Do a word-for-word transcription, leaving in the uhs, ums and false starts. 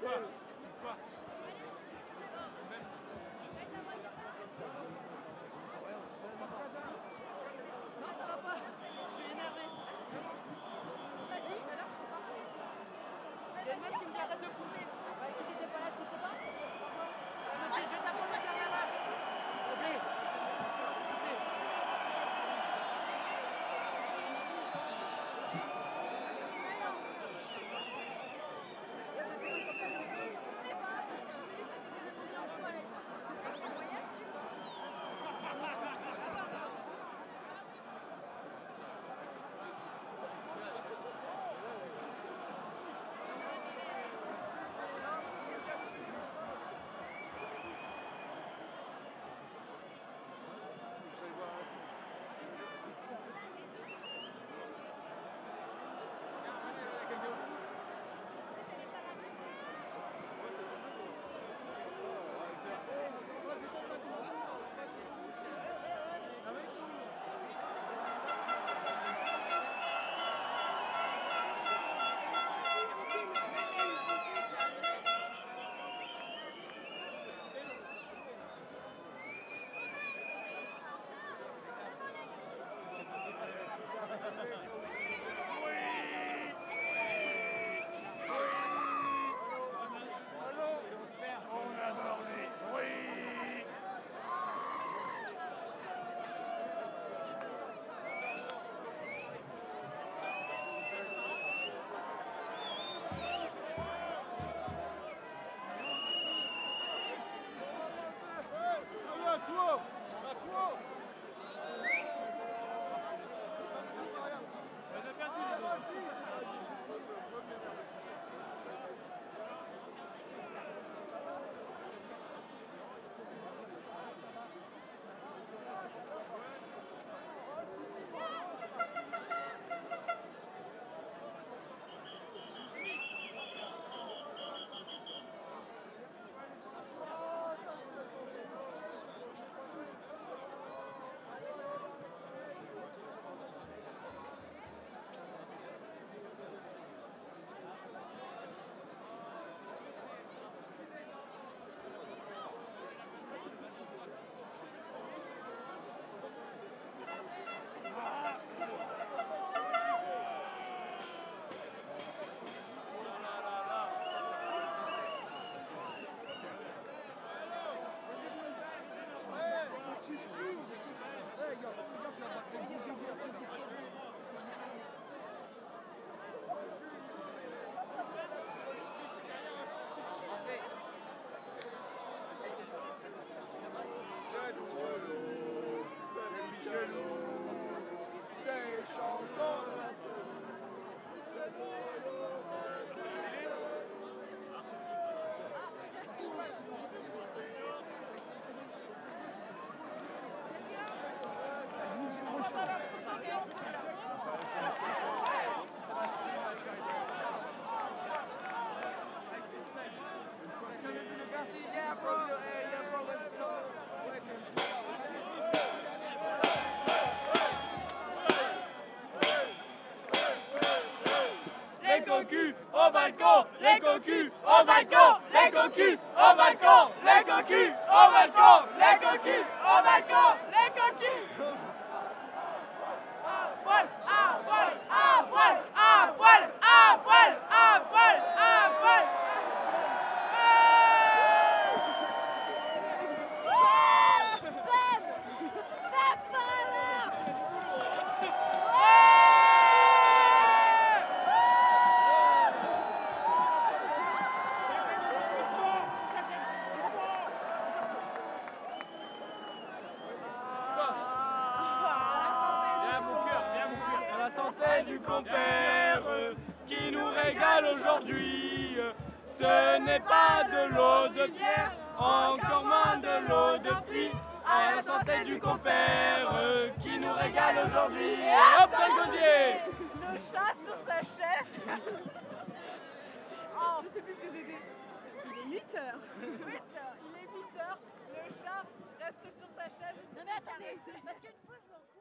ça va pas. Je suis énervé. Il y a une meuf qui me dit arrête de pousser. Bah, si t'étais pas là, je poussais pas. Franchement. Elle me dit je vais t'apprendre le carrière là. S'il te plaît. S'il te plaît. Les cocus au balcon, les cocus au balcon, les cocus au balcon, les cocus au balcon, les cocus au balcon, les cocus. À poil, à poil, à poil, à poil, à poil, à poil, à poil. Du compère qui nous régale aujourd'hui. Ce n'est pas de l'eau de pierre, encore moins de l'eau de pluie. À la santé du compère qui nous régale aujourd'hui. Et hop, dans le gosier. Le chat sur sa chaise. Oh, je sais plus ce que c'était. Il est huit heures. huit heures. Il est huit heures. Le chat reste sur sa chaise. Non mais attendez, parce qu'une fois je